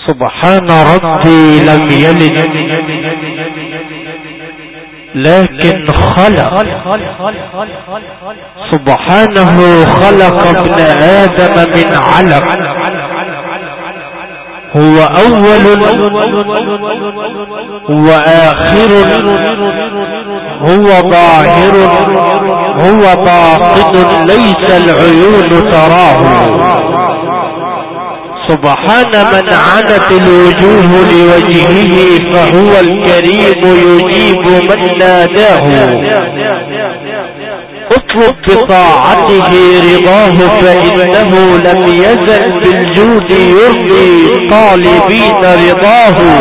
سبحان ربي لم يلد لكن خلق. سبحانه خلق ابن آدم من علق. هو أول هو آخر هو ظاهر هو باطن ليس العيون تراه. سبحان من عنت الوجوه لوجهه فهو الكريم يجيب من ناداه. اطلب بطاعته رضاه فإنه لم يزل بالجود يرضي طالبين رضاه.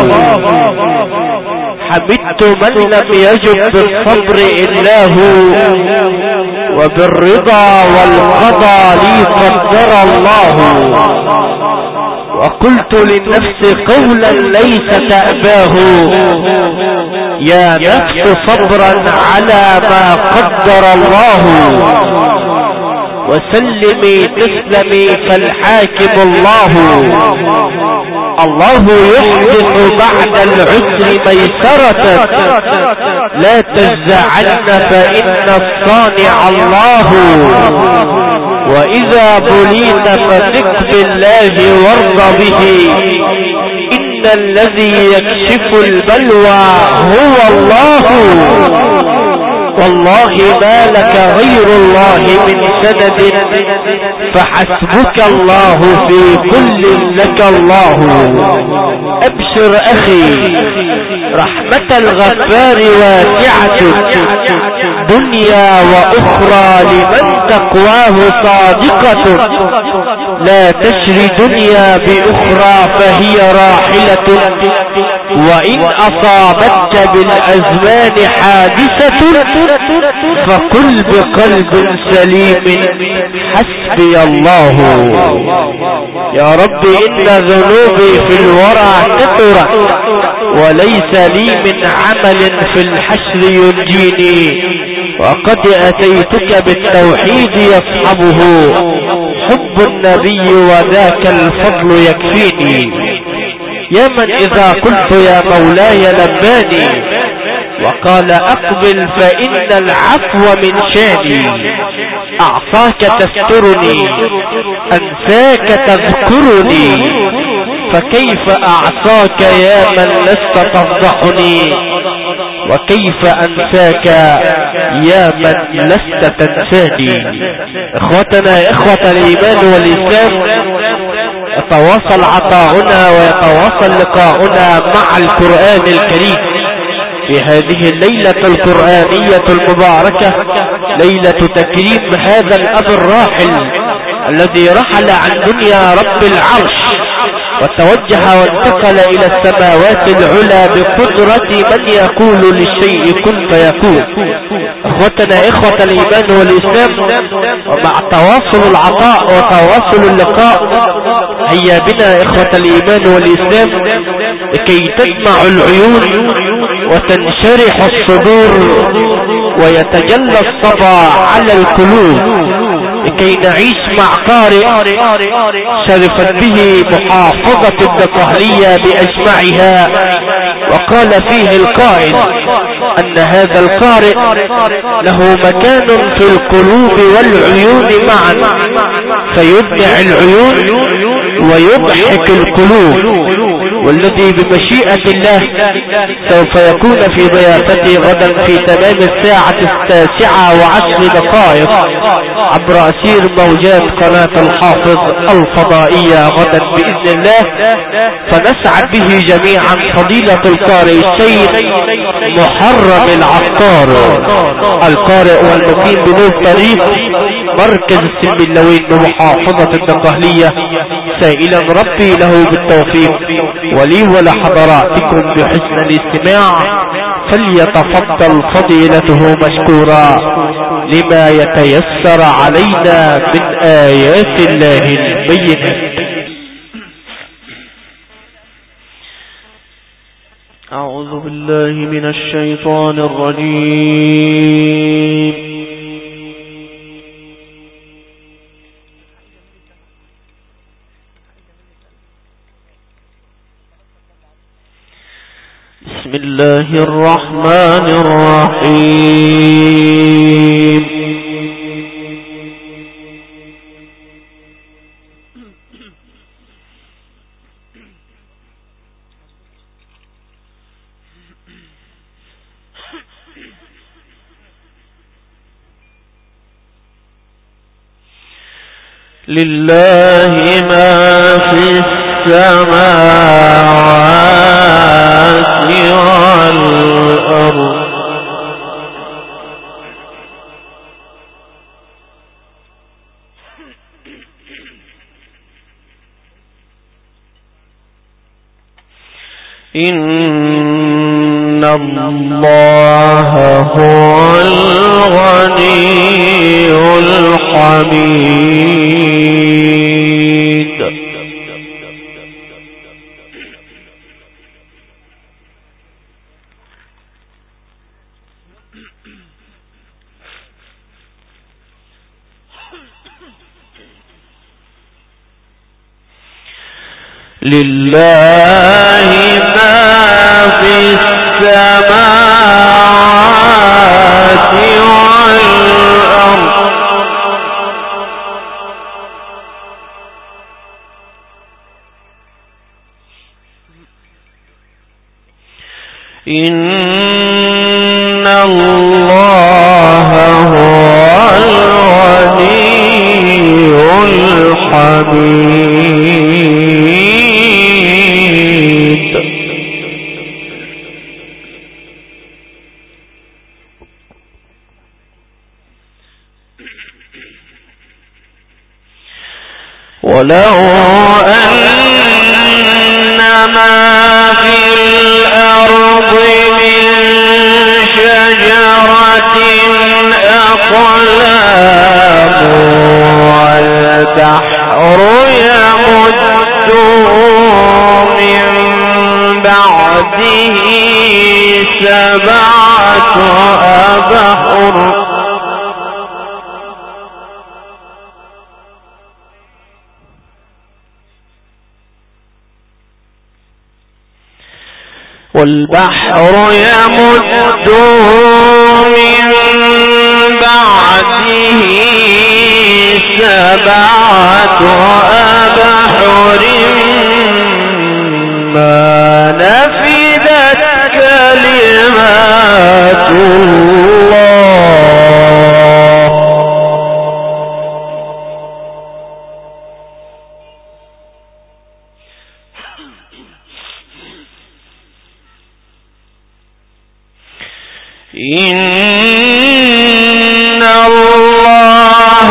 حمدت من لم يجب بالصبر إلا هو وبالرضا والقضاء لي قدر الله. وقلت للنفس قولا ليس تأباه يا نفس صبرا على ما قدر الله. وسلمي تسلمي فالحاكم الله. الله يحدث بعد العسر ميسرة لا تجزعن فإن الصانع الله. وإذا بليت فثق بالله وارض به إن الذي يكشف البلوى هو الله. والله ما لك غير الله من سند فحسبك الله في كل لك الله. ابشر اخي رحمة الغفار واسعة دنيا واخرى لمن تقواه صادقة. لا تشري دنيا باخرى فهي راحلة وان اصابتك بالازمان حادثة فقل بقلب سليم حسبي الله. يا رب إن ذنوبي في الورى كثرت وليس لي من عمل في الحشر ينجيني. وقد أتيتك بالتوحيد يصحبه حب النبي وذاك الفضل يكفيني. يا من إذا قلت يا مولاي لباني وقال أقبل فإن العفو من شاني. أعصاك تسترني أنساك تذكرني فكيف أعصاك يا من لست تفضحني. وكيف أنساك يا من لست تنساني. إخوتنا إخوة الإيمان والإسلام يتواصل عطاؤنا ويتواصل لقاؤنا مع القرآن الكريم في هذه الليلة القرآنية المباركة، ليلة تكريم هذا الأب الراحل الذي رحل عن دنيا رب العرش وتوجه وانتقل إلى السماوات العلى بقدرة من يقول للشيء كن فيكون. اخوتنا اخوة الايمان والاسلام، ومع تواصل العطاء وتواصل اللقاء هيا بنا اخوة الايمان والاسلام لكي تجمع العيون وتنشرح الصدور ويتجلى الصبا على القلوب لكي نعيش مع قارئ شرفت به محافظة الدقهلية بأجمعها. وقال فيه القائل أن هذا القارئ له مكان في القلوب والعيون معا فيدمع العيون ويضحك القلوب. والذي بمشيئة الله سوف يكون في ضيافتي غدا في تمام الساعة 9:10 عبر أسير موجات قناة الحافظ الفضائية غدا بإذن الله، فنسعد به جميعا فضيلة القارئ الشيخ محرم العطار القارئ والمقيم بنور طريق مركز السنبلاوين بمحافظة الدقهلية، سائلا ربي له بالتوفيق ولي ولحضراتكم بحسن الاستماع. فليتفضل فضيلته مشكورا لما يتيسر علينا من آيات الله البينات. أعوذ بالله من الشيطان الرجيم. الله الرحمن الرحيم. لله ما في السماوات والأرض إن الله هو الغني الحميد. لله ما في السماوات والأرض إن الله هو الغني الحميد. ولو أن ما في الأرض من شجرة أقلام والبحر يمده من بعده سبعة أبحر والبحر يمده من بعده سبعة أبحر ما نفدت كلمات الله. إن الله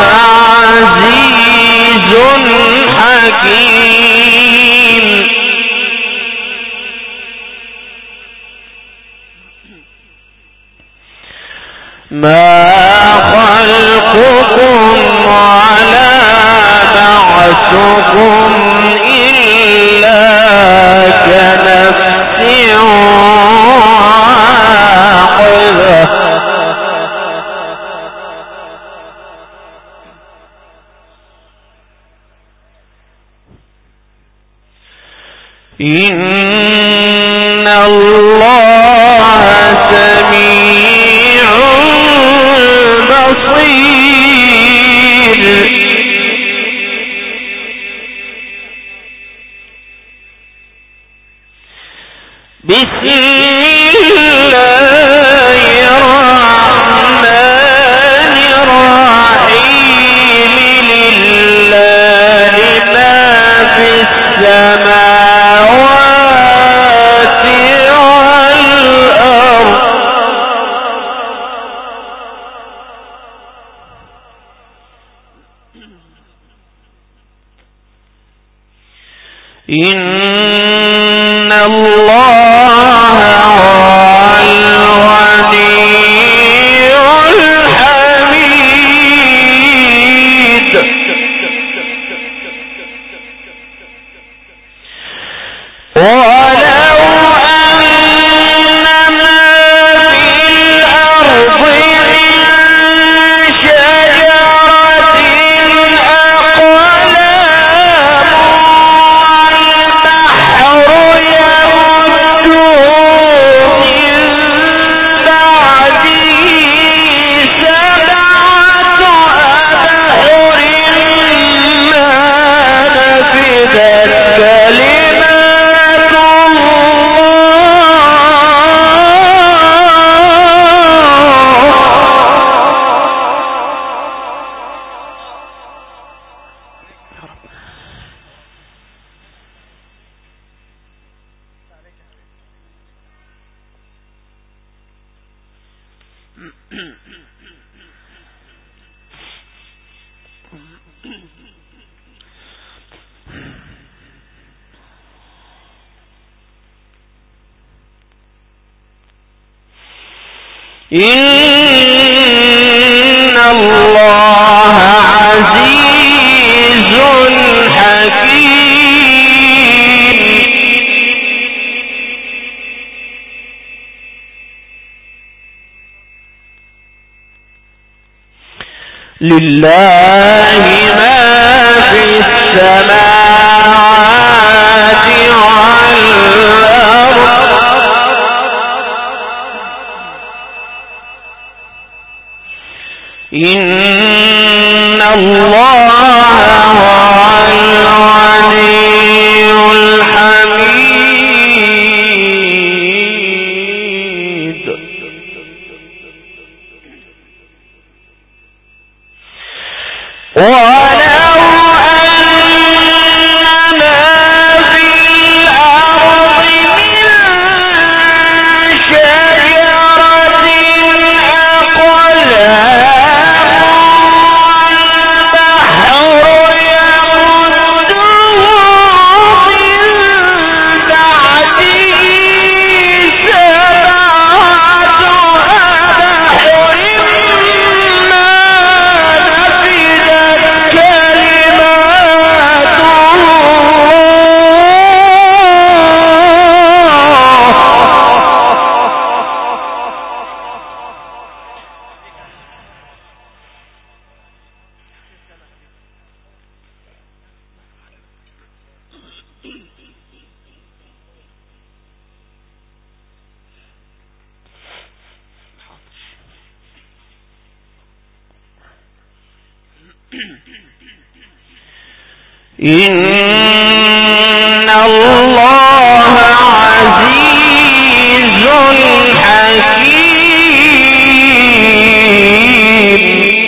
عزيز حكيم. ما خلقكم ولا بعثكم إلا كنفس واحدة إن الله سميع بصير. بسم الله الرحمن الرحيم. لله ما في السماوات والأرض إن الله هو الغني الحميد. ولو أن ما في الأرض من شجرة أقلام والبحر يمده إن الله عزيز حكيم لله ما في السماوات والأرض إن الله هو الغني الحميد ولو أن ما في الأرض من شجرة إن الله عزيز حكيم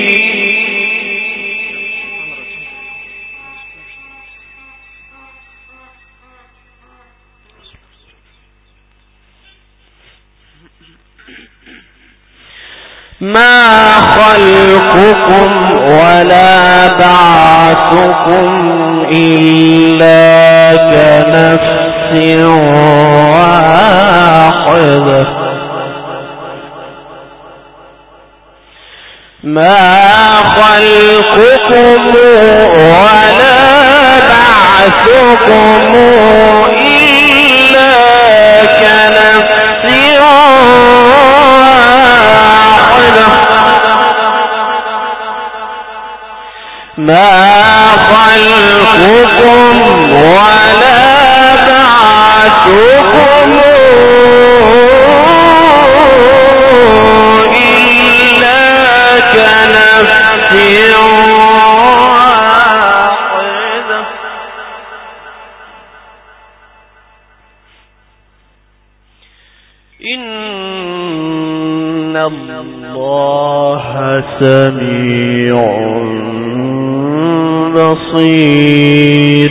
ما خلقكم ولا بعثكم إلا كنفس واحدة ما خلقكم ولا بعثكم إلا كنفس واحدة ما خلقكم ولا بعثكم إلا كنفس واحدة إن الله سميع بصير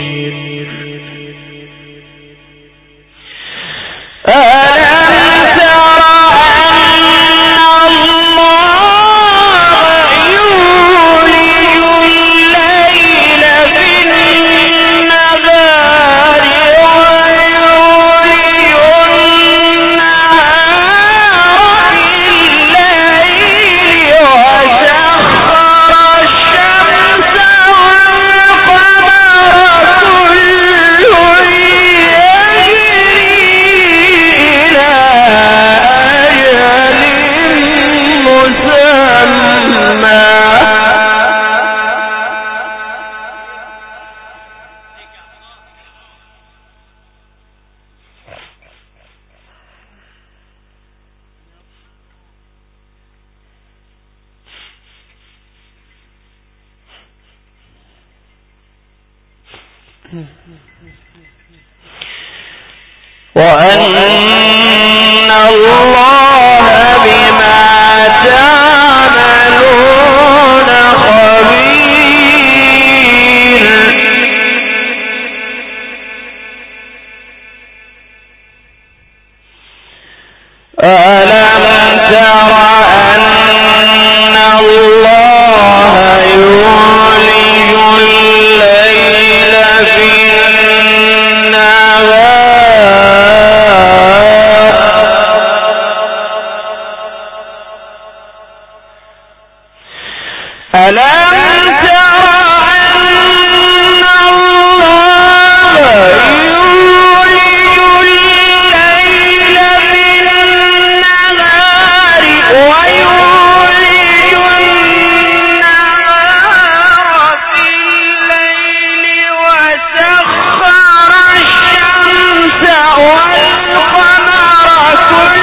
ألم تر أن الله يولج الليل في النهار ويولج النهار في الليل وسخر الشمس والقمر كل يجري إلى أجل مسمى وأن الله بما تعملون خبير ألم تر أن الله يولج ألم تر أن الله يولج الليل في النهار ويولج النهار في الليل وسخر الشمس والقمر كل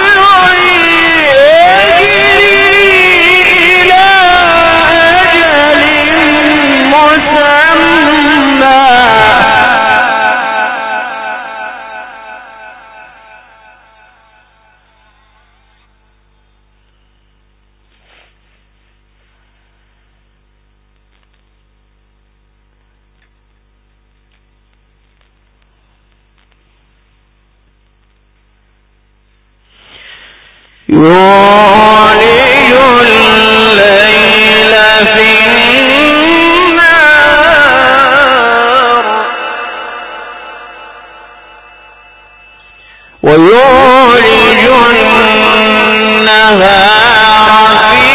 يولج الليل في النهار ويولج النهار في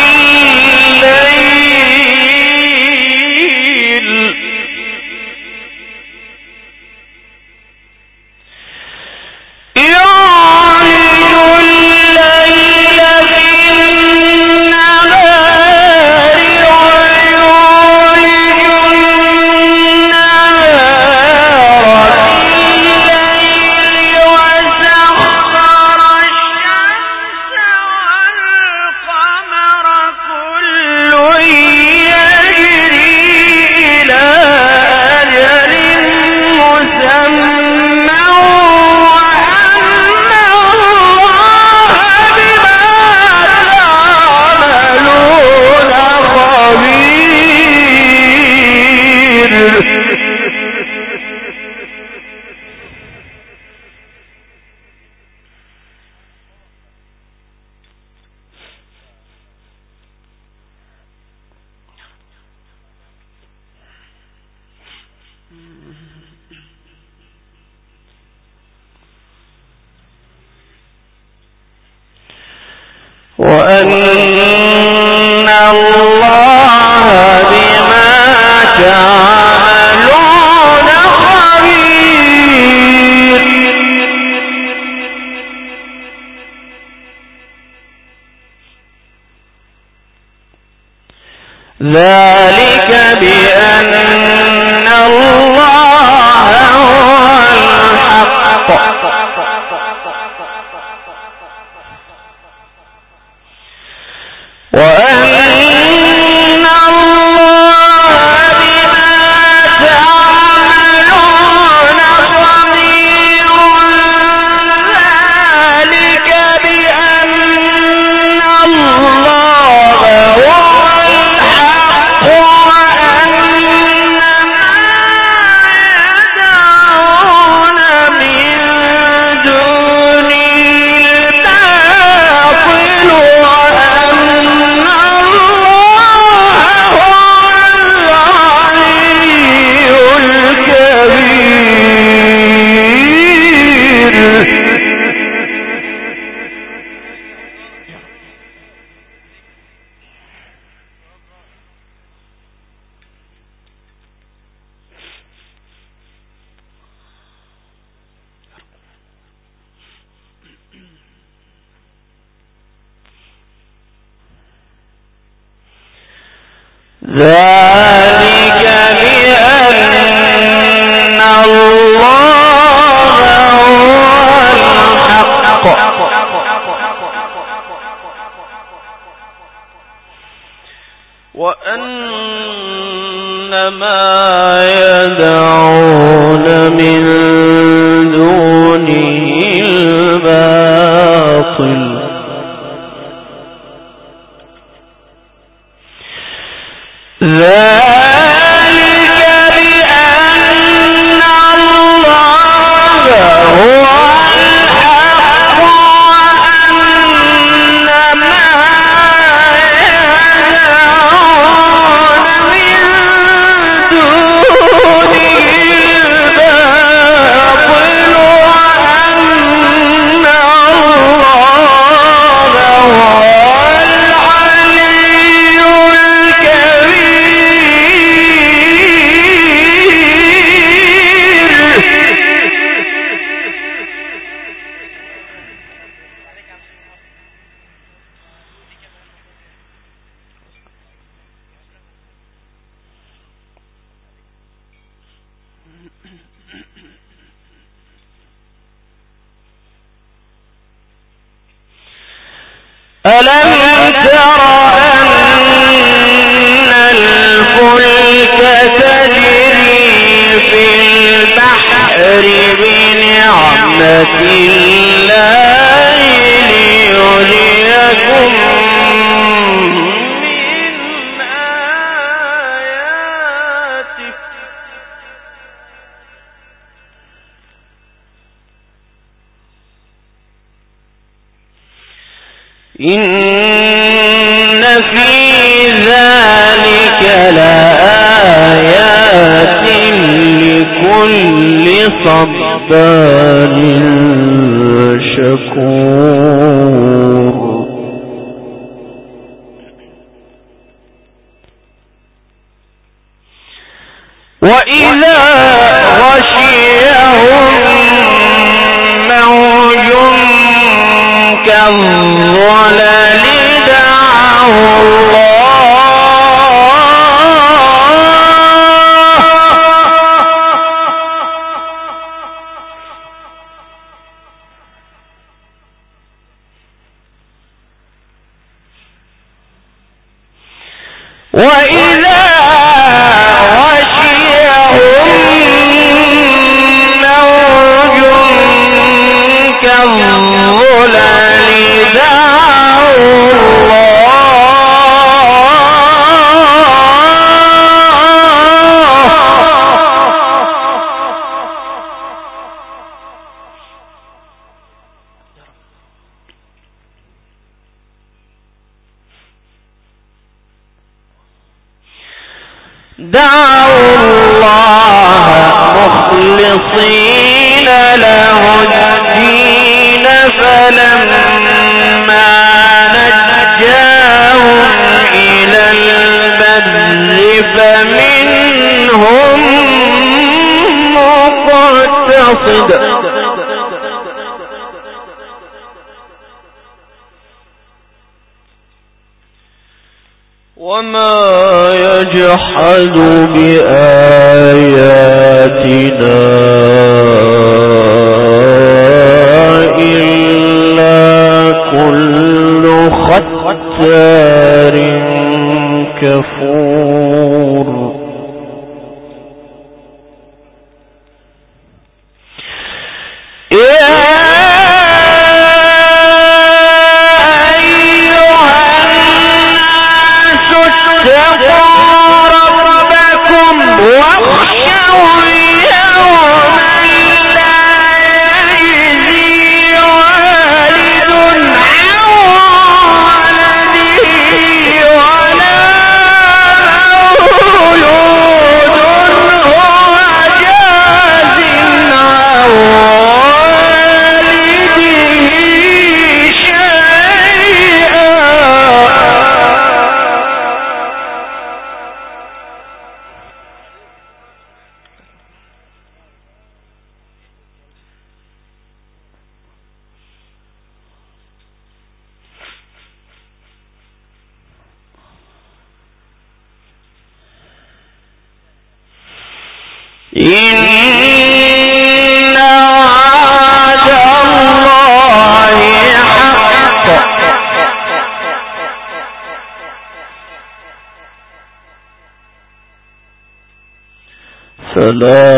الليل وأن الله بما تعملون خبير ذلك بأن الله هو الحق وأن الله بما تعملون خبير ذلك بأن الله هو الحق وأن ما يدعون من دونه الباطل ذلك بأن الله هو الحق وأن ما يدعون من دونه الباطل ذلك بأن الله هو الحق وأن ما يدعون من دونه الباطل وأن الله هو العلي الكبير ألم تر أن الفلك تجري في البحر بنعمة الله ليريكم من آياته إن في ذلك لآيات لكل صبار شكور وإذا غشيهم موج كالظلل دعوا وإذا غشيهم موج كالظلل دعوا الله مخلصين له الدين فلما نجاهم إلى البر فمنهم مقتصد وما يجحد بآياتنا إلا كل ختار كفور إن وعد الله حق فلا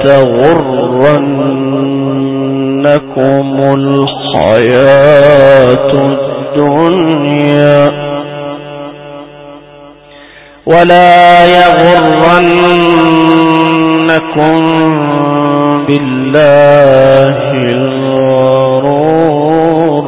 تغرنكم الحياة الدنيا ولا يغرنكم بالله الغرور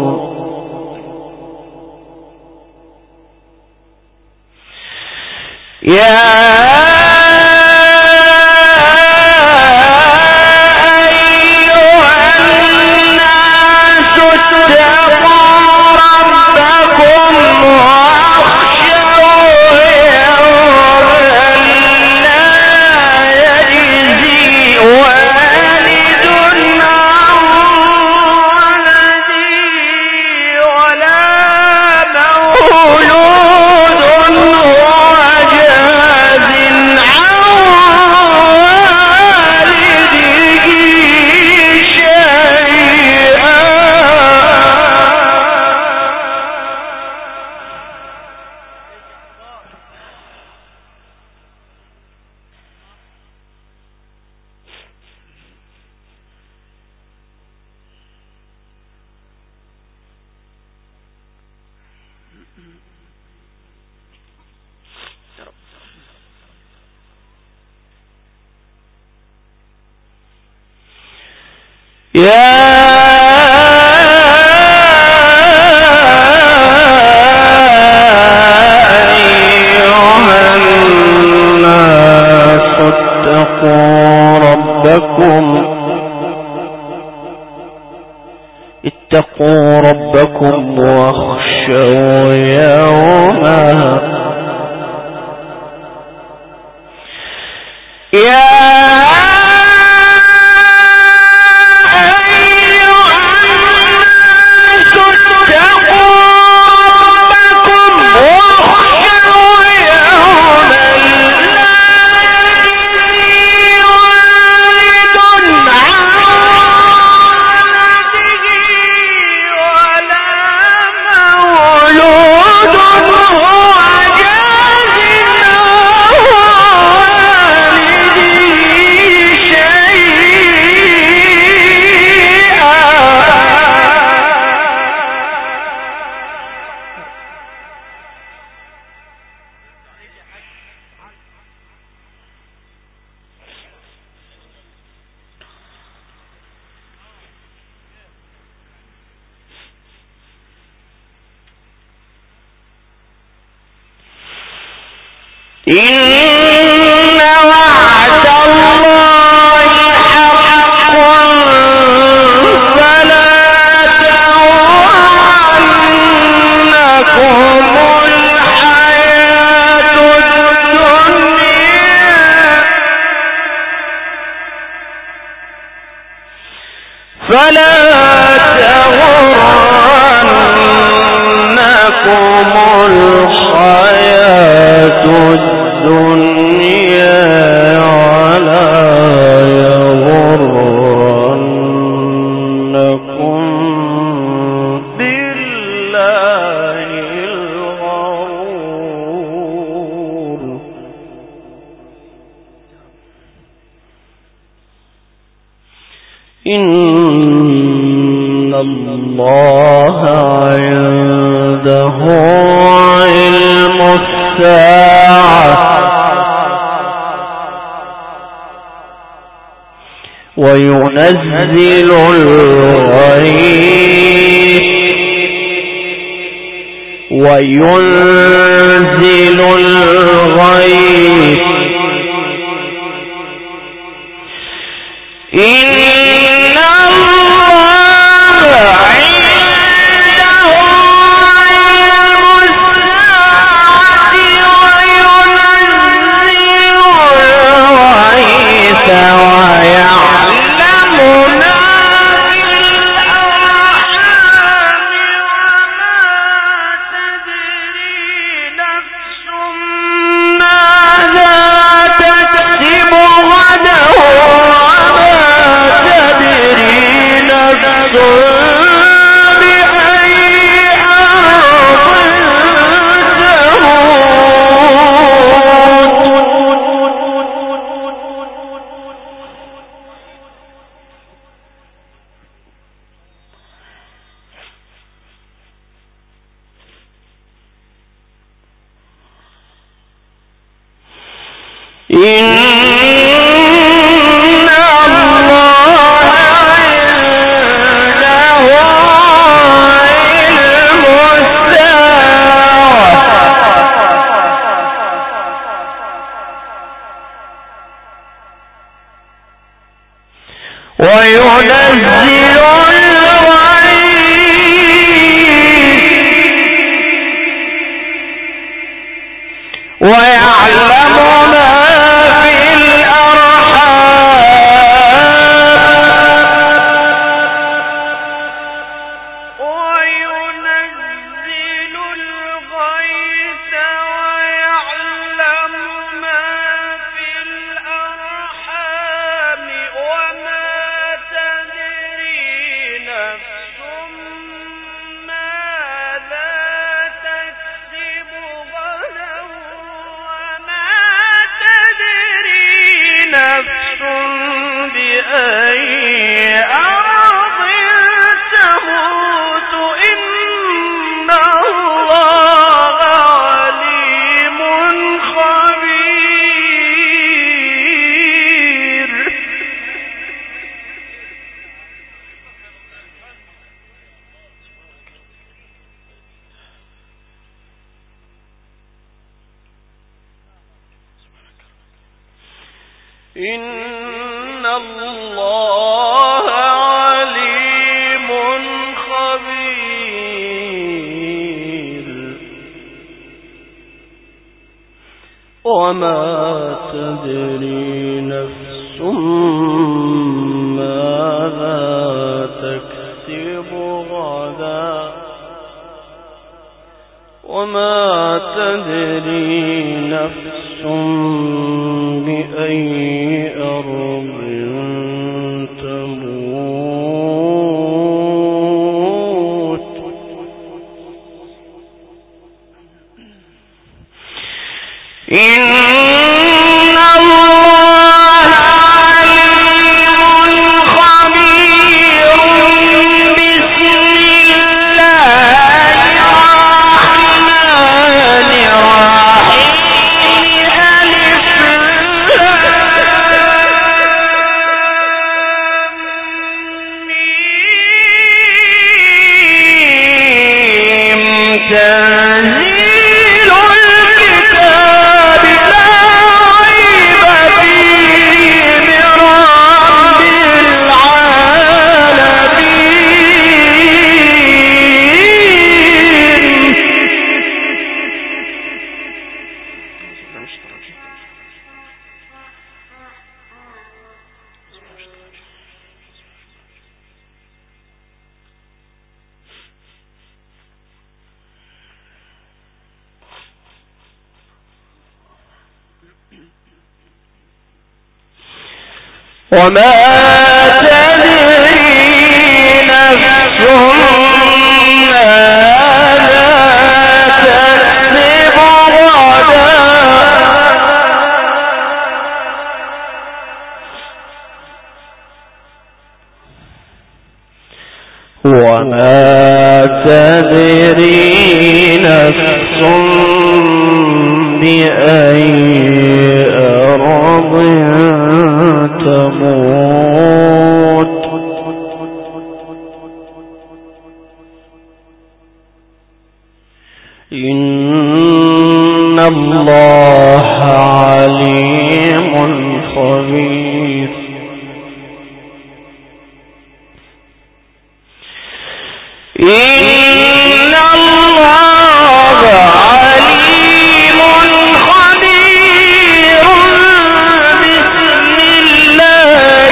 اتقوا ربكم واخشوا يوما إن وعد الله حق فلا تغرنكم الحياة الدنيا فلا تغرنكم الحياة الدنيا ولا يغرنكم بالله الغرور إن الله عنده علم الساعة وينزل الغيث إن الله عنده علم الساعة وينزل الغيث ويعلم ما في الأرحام وما تدري نفس ماذا تكسب غدا إن الله عنده علم الساعة وينزل الغيث ويعلم ما في الأرحام وينزل الغيث ويعلم ما في الأرحام وما تدري نفس ماذا تكسب غدا وما تدري نفس بأي أرض تموت إن الله عليم خبير إن الله عليم خبير وما تدري نفس ماذا تكسب غدا وما تدري نفس بأي أرض تموت إن الله عليم خبير بسم الله الرحمن الرحيم ألف لام ميم تنزيل الكتاب لا ريب فيه من رب وما تدري نفس ماذا تكسب غدا وما تدري نفس بأي أرض تموت إن الله عليم خبير إن الله عليم خبير بسم الله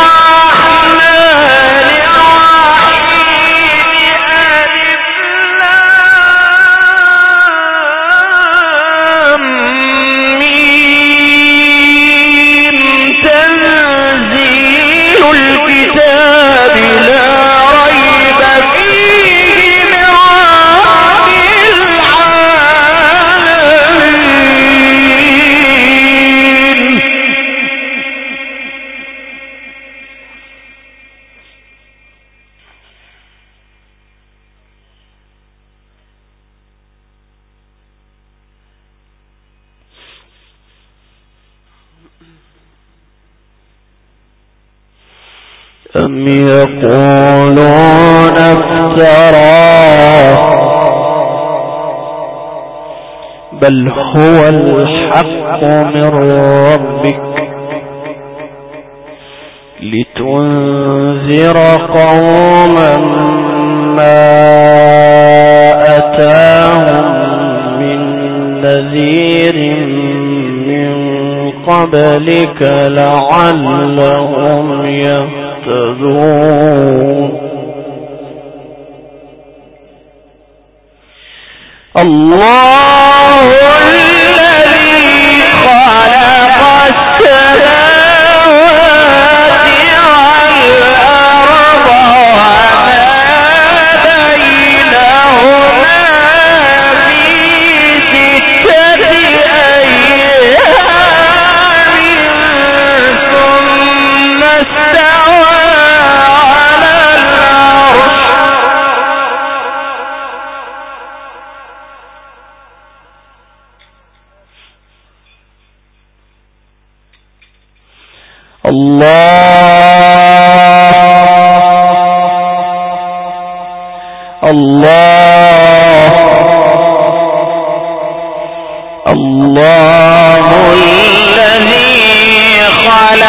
الرحمن الرحيم ألف لام ميم تنزيل الكتاب لا ريب فيه من رب العالمين أم يقولون افتراه بل هو الحق من ربك لتنذر قوما ما أتاهم من نذير من قبلك لعلهم يهتدون الله الذي خلق السماوات والأرض وما بينهما في 6 أيام ثم استوى على العرش الله الذي خلق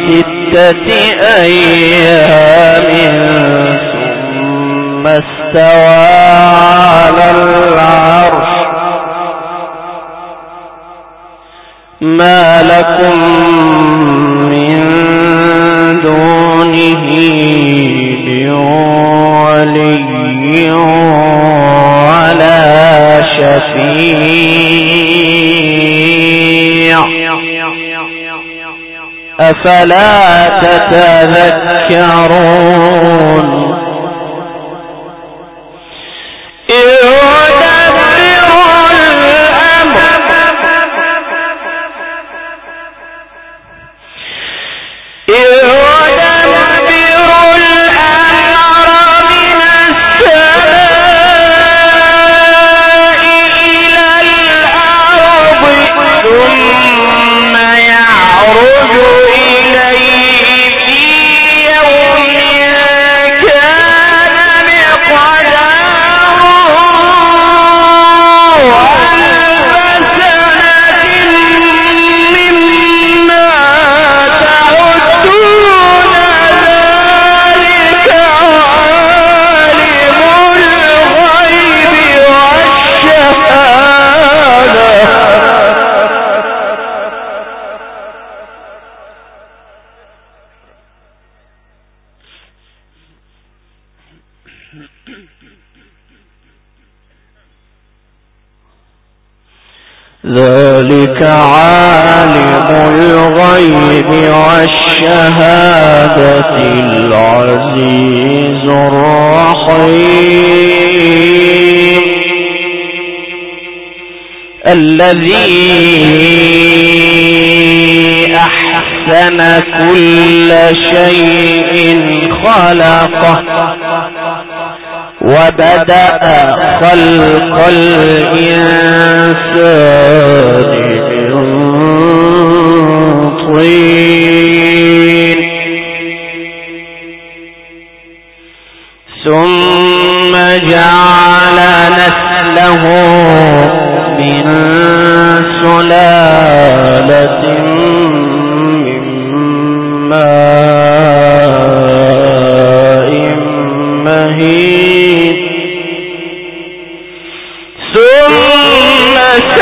6 أيام ثم استوى على العرش ما لكم من دونه من ولي ولا شفيع أفلا تتذكرون ذلك عالم الغيب والشهادة العزيز الرحيم الذي أحسن كل شيء خلقه وبدأ خلق الإنسان من طين ثم جعل نسله من سلالة من ماء مهين ثم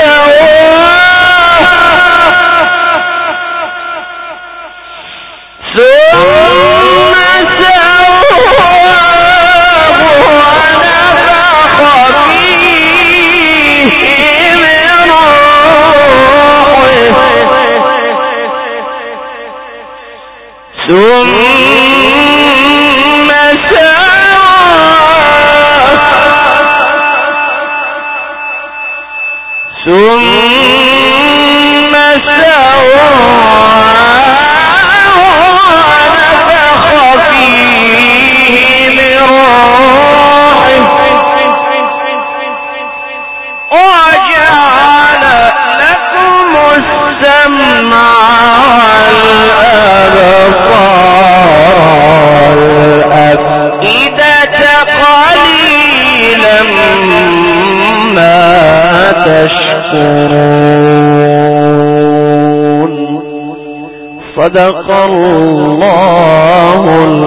صدق الله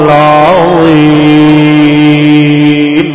العظيم.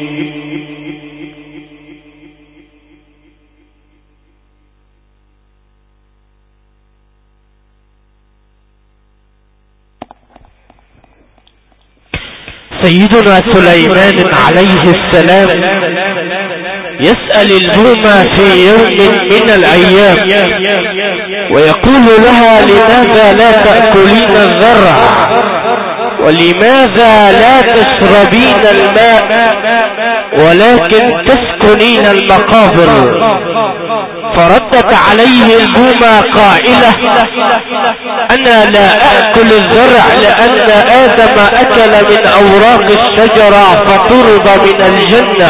سيدنا سليمان عليه السلام يسأل البومة في يوم من الأيام ويقول لها: لماذا لا تأكلين الزرع؟ ولماذا لا تشربين الماء ولكن تسكنين المقابر؟ فردت عليه البومة قائلة: أنا لا أأكل الزرع لأن آدم أكل من أوراق الشجرة فطرد من الجنة،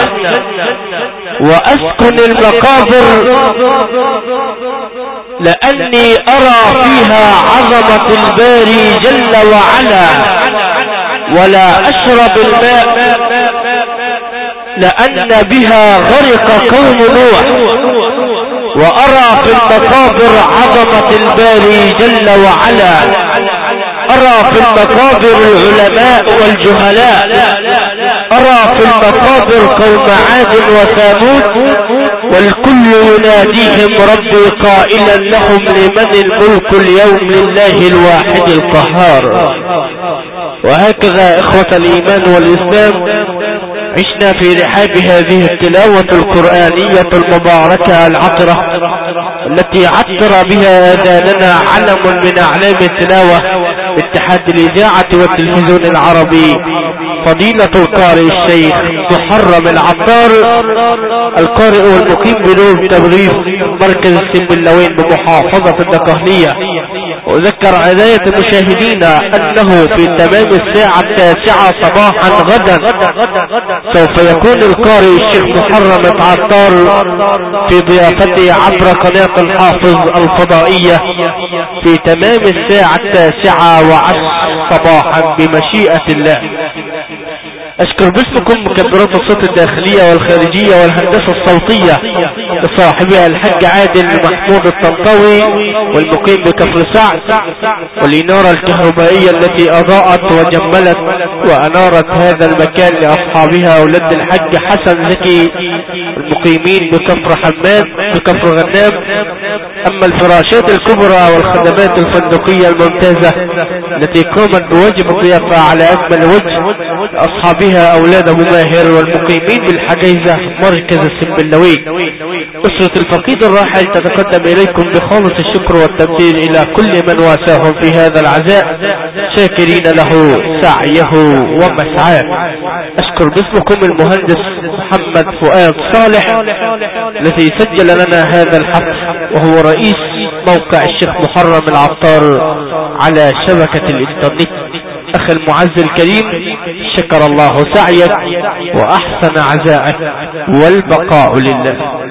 وأسكن المقابر لأني أرى فيها عظمة الباري جل وعلا، ولا أشرب الماء لأن بها غرق قوم نوح، وأرى في المقابر عظمة الباري جل وعلا. أرى في المقابر العلماء والجهلاء، أرى في المقابر قوم عاد وثمود، والكل يناديهم ربي قائلا لهم لمن الملك اليوم لله الواحد القهار. وهكذا إخوة الإيمان والإسلام عشنا في رحاب هذه التلاوة القرآنية المباركة العطرة التي عطر بها آذاننا علم من أعلام التلاوة اتحاد الإذاعة والتلفزيون العربي، فضيلة القارئ الشيخ محرم العطار، القارئ والمقيم بدون تبريز مركز السنبلاوين بمحافظة الدقهلية. أذكر عناية المشاهدين أنه في تمام الساعة 9 صباحا غدا سوف يكون القارئ الشيخ محرم العطار في ضيافته عبر قناة الحافظ الفضائية في تمام الساعة 9:10 صباحا بمشيئة الله. أشكر باسمكم مكبرات الصوت الداخلية والخارجية والهندسة الصوتية لصاحبها الحاج عادل محمود الطنطاوي والمقيم بكفر سعد، والإنارة الكهربائية التي أضاءت وجملت وأنارت هذا المكان لأصحابها أولاد الحاج حسن زكي المقيمين بكفر حماد بكفر غنام. أما الفراشات الكبرى والخدمات الفندقية الممتازة التي قامت بواجب الضيافة على أكمل وجه أصحابها أولاد أبو ماهر والمقيمين بالحجيزة مركز السنبلاوي. أسرة الفقيد الراحل تتقدم إليكم بخالص الشكر والتقدير إلى كل من واساهم في هذا العزاء، شاكرين له سعيه ومسعاه. أشكر باسمكم المهندس محمد فؤاد صالح الذي سجل لنا هذا الحفل، وهو رئيس موقع الشيخ محرم العطار على شبكة الإنترنت. أخي المعز الكريم، شكر الله سعيك وأحسن عزاءك، والبقاء لله.